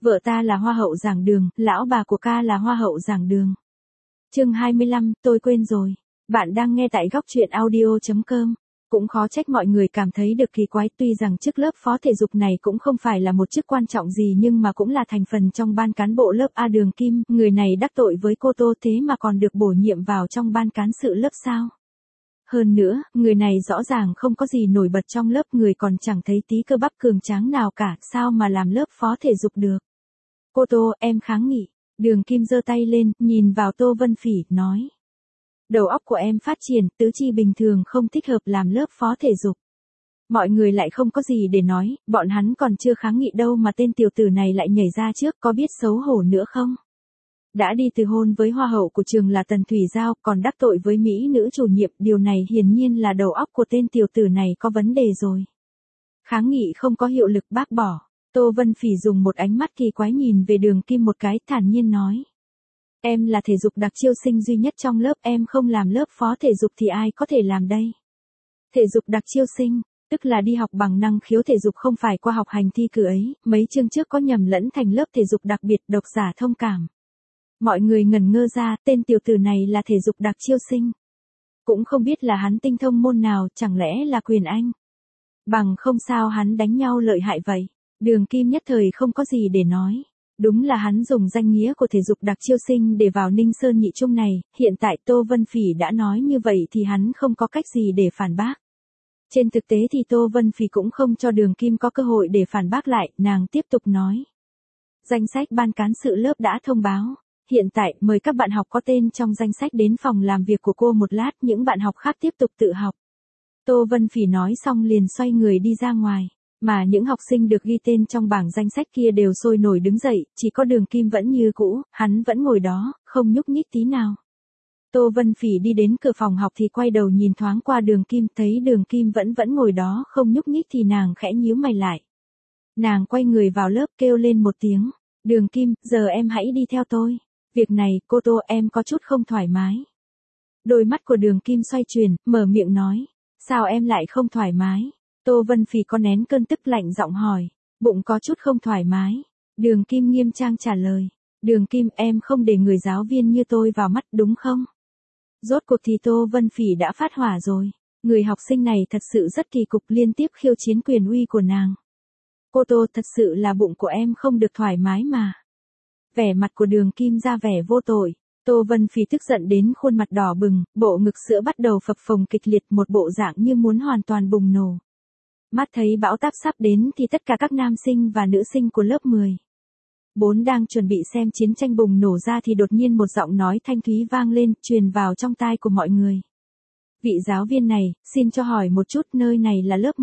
Vợ ta là hoa hậu giảng đường, lão bà của ca là hoa hậu giảng đường. Chương 25, tôi quên rồi. Bạn đang nghe tại góc truyện audio.com. Cũng khó trách mọi người cảm thấy được kỳ quái, tuy rằng chức lớp phó thể dục này cũng không phải là một chức quan trọng gì nhưng mà cũng là thành phần trong ban cán bộ lớp A. Đường Kim, người này đắc tội với cô Tô thế mà còn được bổ nhiệm vào trong ban cán sự lớp sao? Hơn nữa, người này rõ ràng không có gì nổi bật trong lớp, người còn chẳng thấy tí cơ bắp cường tráng nào cả, sao mà làm lớp phó thể dục được? Cô Tô, em kháng nghị. Đường Kim giơ tay lên, nhìn vào Tô Vân Phỉ, nói. Đầu óc của em phát triển, tứ chi bình thường không thích hợp làm lớp phó thể dục. Mọi người lại không có gì để nói, bọn hắn còn chưa kháng nghị đâu mà tên tiểu tử này lại nhảy ra trước, có biết xấu hổ nữa không? Đã đi từ hôn với hoa hậu của trường là Tần Thủy Giao, còn đắc tội với mỹ nữ chủ nhiệm, điều này hiển nhiên là đầu óc của tên tiểu tử này có vấn đề rồi. Kháng nghị không có hiệu lực, bác bỏ. Tô Vân Phỉ dùng một ánh mắt kỳ quái nhìn về Đường Kim một cái, thản nhiên nói. Em là thể dục đặc chiêu sinh duy nhất trong lớp, em không làm lớp phó thể dục thì ai có thể làm đây? Thể dục đặc chiêu sinh, tức là đi học bằng năng khiếu thể dục, không phải qua học hành thi cử ấy, mấy chương trước có nhầm lẫn thành lớp thể dục đặc biệt, độc giả thông cảm. Mọi người ngẩn ngơ ra, tên tiểu tử này là thể dục đặc chiêu sinh. Cũng không biết là hắn tinh thông môn nào, chẳng lẽ là quyền Anh? Bằng không sao hắn đánh nhau lợi hại vậy? Đường Kim nhất thời không có gì để nói. Đúng là hắn dùng danh nghĩa của thể dục đặc chiêu sinh để vào Ninh Sơn nhị trung này, hiện tại Tô Vân Phỉ đã nói như vậy thì hắn không có cách gì để phản bác. Trên thực tế thì Tô Vân Phỉ cũng không cho Đường Kim có cơ hội để phản bác lại, nàng tiếp tục nói. Danh sách ban cán sự lớp đã thông báo. Hiện tại, mời các bạn học có tên trong danh sách đến phòng làm việc của cô một lát, những bạn học khác tiếp tục tự học. Tô Vân Phỉ nói xong liền xoay người đi ra ngoài. Mà những học sinh được ghi tên trong bảng danh sách kia đều sôi nổi đứng dậy, chỉ có Đường Kim vẫn như cũ, hắn vẫn ngồi đó, không nhúc nhích tí nào. Tô Vân Phỉ đi đến cửa phòng học thì quay đầu nhìn thoáng qua Đường Kim, thấy Đường Kim vẫn ngồi đó không nhúc nhích thì nàng khẽ nhíu mày lại. Nàng quay người vào lớp kêu lên một tiếng, Đường Kim, giờ em hãy đi theo tôi. Việc này, cô Tô, em có chút không thoải mái. Đôi mắt của Đường Kim xoay chuyển, mở miệng nói, sao em lại không thoải mái? Tô Vân Phỉ có nén cơn tức lạnh giọng hỏi, bụng có chút không thoải mái. Đường Kim nghiêm trang trả lời, Đường Kim, em không để người giáo viên như tôi vào mắt đúng không? Rốt cuộc thì Tô Vân Phỉ đã phát hỏa rồi, người học sinh này thật sự rất kỳ cục, liên tiếp khiêu chiến quyền uy của nàng. Cô Tô, thật sự là bụng của em không được thoải mái mà. Vẻ mặt của Đường Kim ra vẻ vô tội. Tô Vân Phỉ tức giận đến khuôn mặt đỏ bừng, bộ ngực sữa bắt đầu phập phồng kịch liệt, một bộ dạng như muốn hoàn toàn bùng nổ. Mắt thấy bão táp sắp đến thì tất cả các nam sinh và nữ sinh của lớp 4 đang chuẩn bị xem chiến tranh bùng nổ ra thì đột nhiên một giọng nói thanh thúy vang lên, truyền vào trong tai của mọi người. Vị giáo viên này, xin cho hỏi một chút, nơi này là lớp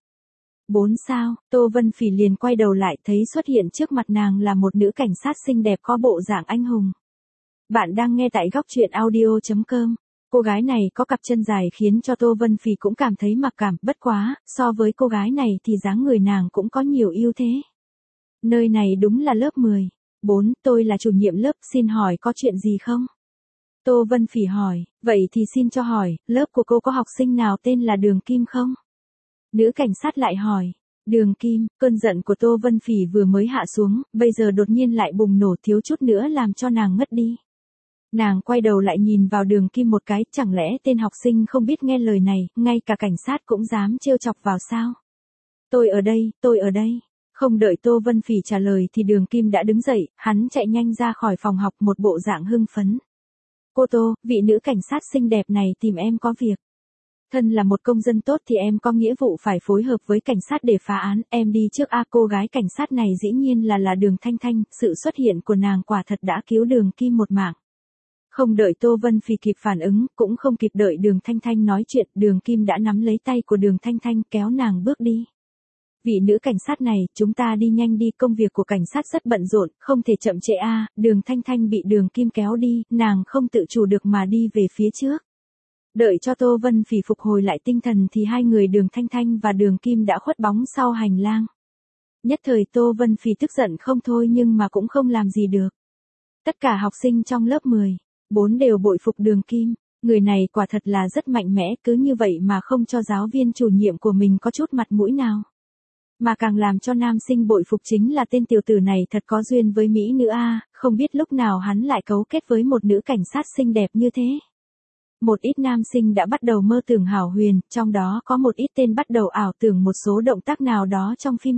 4 sao? Tô Vân Phỉ liền quay đầu lại, thấy xuất hiện trước mặt nàng là một nữ cảnh sát xinh đẹp có bộ dạng anh hùng. Bạn đang nghe tại góc truyện audio.com. Cô gái này có cặp chân dài khiến cho Tô Vân Phỉ cũng cảm thấy mặc cảm, bất quá, so với cô gái này thì dáng người nàng cũng có nhiều ưu thế. Nơi này đúng là lớp 4, tôi là chủ nhiệm lớp, xin hỏi có chuyện gì không? Tô Vân Phỉ hỏi, vậy thì xin cho hỏi, lớp của cô có học sinh nào tên là Đường Kim không? Nữ cảnh sát lại hỏi, Đường Kim, cơn giận của Tô Vân Phỉ vừa mới hạ xuống, bây giờ đột nhiên lại bùng nổ, thiếu chút nữa làm cho nàng ngất đi. Nàng quay đầu lại nhìn vào Đường Kim một cái, chẳng lẽ tên học sinh không biết nghe lời này, ngay cả cảnh sát cũng dám trêu chọc vào sao? Tôi ở đây. Không đợi Tô Vân Phỉ trả lời thì Đường Kim đã đứng dậy, hắn chạy nhanh ra khỏi phòng học một bộ dạng hưng phấn. Cô Tô, vị nữ cảnh sát xinh đẹp này tìm em có việc. Thân là một công dân tốt thì em có nghĩa vụ phải phối hợp với cảnh sát để phá án, em đi trước a. Cô gái cảnh sát này dĩ nhiên là Đường Thanh Thanh, sự xuất hiện của nàng quả thật đã cứu Đường Kim một mạng. Không đợi Tô Vân Phỉ kịp phản ứng, cũng không kịp đợi Đường Thanh Thanh nói chuyện, Đường Kim đã nắm lấy tay của Đường Thanh Thanh kéo nàng bước đi. Vị nữ cảnh sát này, chúng ta đi nhanh đi, công việc của cảnh sát rất bận rộn, không thể chậm trễ a. Đường Thanh Thanh bị Đường Kim kéo đi, nàng không tự chủ được mà đi về phía trước. Đợi cho Tô Vân Phỉ phục hồi lại tinh thần thì hai người Đường Thanh Thanh và Đường Kim đã khuất bóng sau hành lang. Nhất thời Tô Vân Phỉ tức giận không thôi nhưng mà cũng không làm gì được. Tất cả học sinh trong lớp 4 đều bội phục Đường Kim, người này quả thật là rất mạnh mẽ, cứ như vậy mà không cho giáo viên chủ nhiệm của mình có chút mặt mũi nào. Mà càng làm cho nam sinh bội phục chính là tên tiểu tử này thật có duyên với mỹ nữ a, không biết lúc nào hắn lại cấu kết với một nữ cảnh sát xinh đẹp như thế. Một ít nam sinh đã bắt đầu mơ tưởng hảo huyền, trong đó có một ít tên bắt đầu ảo tưởng một số động tác nào đó trong phim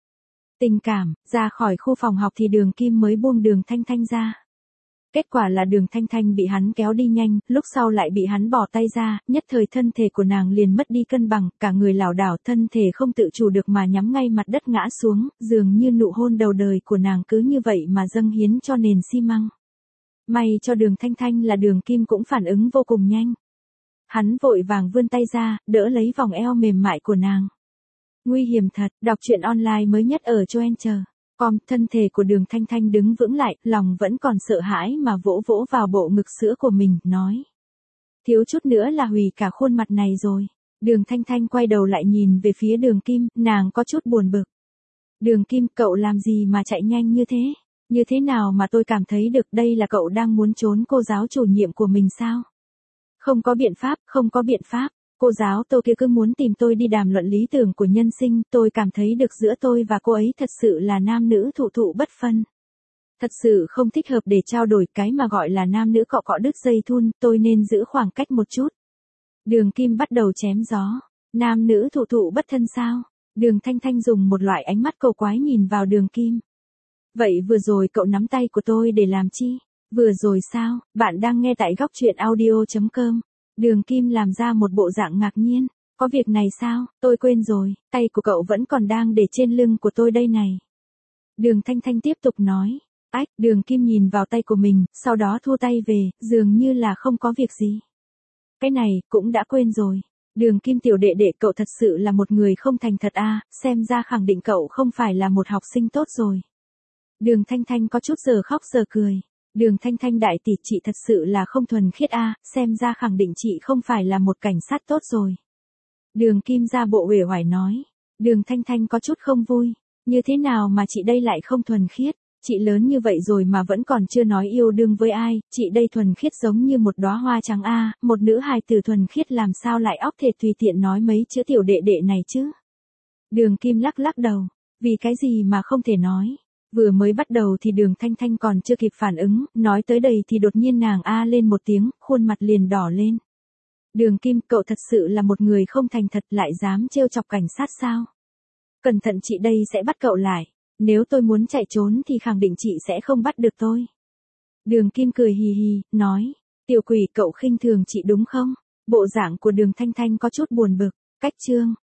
tình cảm. Ra khỏi khu phòng học thì Đường Kim mới buông Đường Thanh Thanh ra. Kết quả là Đường Thanh Thanh bị hắn kéo đi nhanh, lúc sau lại bị hắn bỏ tay ra, nhất thời thân thể của nàng liền mất đi cân bằng, cả người lảo đảo, thân thể không tự chủ được mà nhắm ngay mặt đất ngã xuống, dường như nụ hôn đầu đời của nàng cứ như vậy mà dâng hiến cho nền xi măng. May cho Đường Thanh Thanh là Đường Kim cũng phản ứng vô cùng nhanh. Hắn vội vàng vươn tay ra, đỡ lấy vòng eo mềm mại của nàng. Nguy hiểm thật, đọc truyện online mới nhất ở Joencher.com, thân thể của Đường Thanh Thanh đứng vững lại, lòng vẫn còn sợ hãi mà vỗ vỗ vào bộ ngực sữa của mình, nói. Thiếu chút nữa là hủy cả khuôn mặt này rồi. Đường Thanh Thanh quay đầu lại nhìn về phía Đường Kim, nàng có chút buồn bực. Đường Kim, cậu làm gì mà chạy nhanh như thế? Như thế nào mà tôi cảm thấy được đây là cậu đang muốn trốn cô giáo chủ nhiệm của mình sao? Không có biện pháp, không có biện pháp. Cô giáo Tô kia cứ muốn tìm tôi đi đàm luận lý tưởng của nhân sinh, tôi cảm thấy được giữa tôi và cô ấy thật sự là nam nữ thụ thụ bất phân. Thật sự không thích hợp để trao đổi, cái mà gọi là nam nữ cọ cọ đứt dây thun, tôi nên giữ khoảng cách một chút. Đường Kim bắt đầu chém gió. Nam nữ thụ thụ bất thân sao? Đường Thanh Thanh dùng một loại ánh mắt cầu quái nhìn vào Đường Kim. Vậy vừa rồi cậu nắm tay của tôi để làm chi? Vừa rồi sao? Bạn đang nghe tại góc truyện audio.com. Đường Kim làm ra một bộ dạng ngạc nhiên. Có việc này sao? Tôi quên rồi, tay của cậu vẫn còn đang để trên lưng của tôi đây này. Đường Thanh Thanh tiếp tục nói. Ách, Đường Kim nhìn vào tay của mình, sau đó thu tay về, dường như là không có việc gì. Cái này, cũng đã quên rồi. Đường Kim tiểu đệ đệ, cậu thật sự là một người không thành thật a, xem ra khẳng định cậu không phải là một học sinh tốt rồi. Đường Thanh Thanh có chút giờ khóc giờ cười. Đường Thanh Thanh đại tỷ, chị thật sự là không thuần khiết a, xem ra khẳng định chị không phải là một cảnh sát tốt rồi. Đường Kim ra bộ uể oải nói. Đường Thanh Thanh có chút không vui. Như thế nào mà chị đây lại không thuần khiết? Chị lớn như vậy rồi mà vẫn còn chưa nói yêu đương với ai, chị đây thuần khiết giống như một đóa hoa trắng a, một nữ hài tử thuần khiết làm sao lại óc thể tùy tiện nói mấy chữ tiểu đệ đệ này chứ? Đường Kim lắc lắc đầu, vì cái gì mà không thể nói? Vừa mới bắt đầu thì Đường Thanh Thanh còn chưa kịp phản ứng, nói tới đây thì đột nhiên nàng a lên một tiếng, khuôn mặt liền đỏ lên. Đường Kim, cậu thật sự là một người không thành thật, lại dám trêu chọc cảnh sát sao? Cẩn thận, chị đây sẽ bắt cậu lại. Nếu tôi muốn chạy trốn thì khẳng định chị sẽ không bắt được tôi. Đường Kim cười hì hì, nói. Tiểu quỷ, cậu khinh thường chị đúng không? Bộ dạng của Đường Thanh Thanh có chút buồn bực. Cách chương.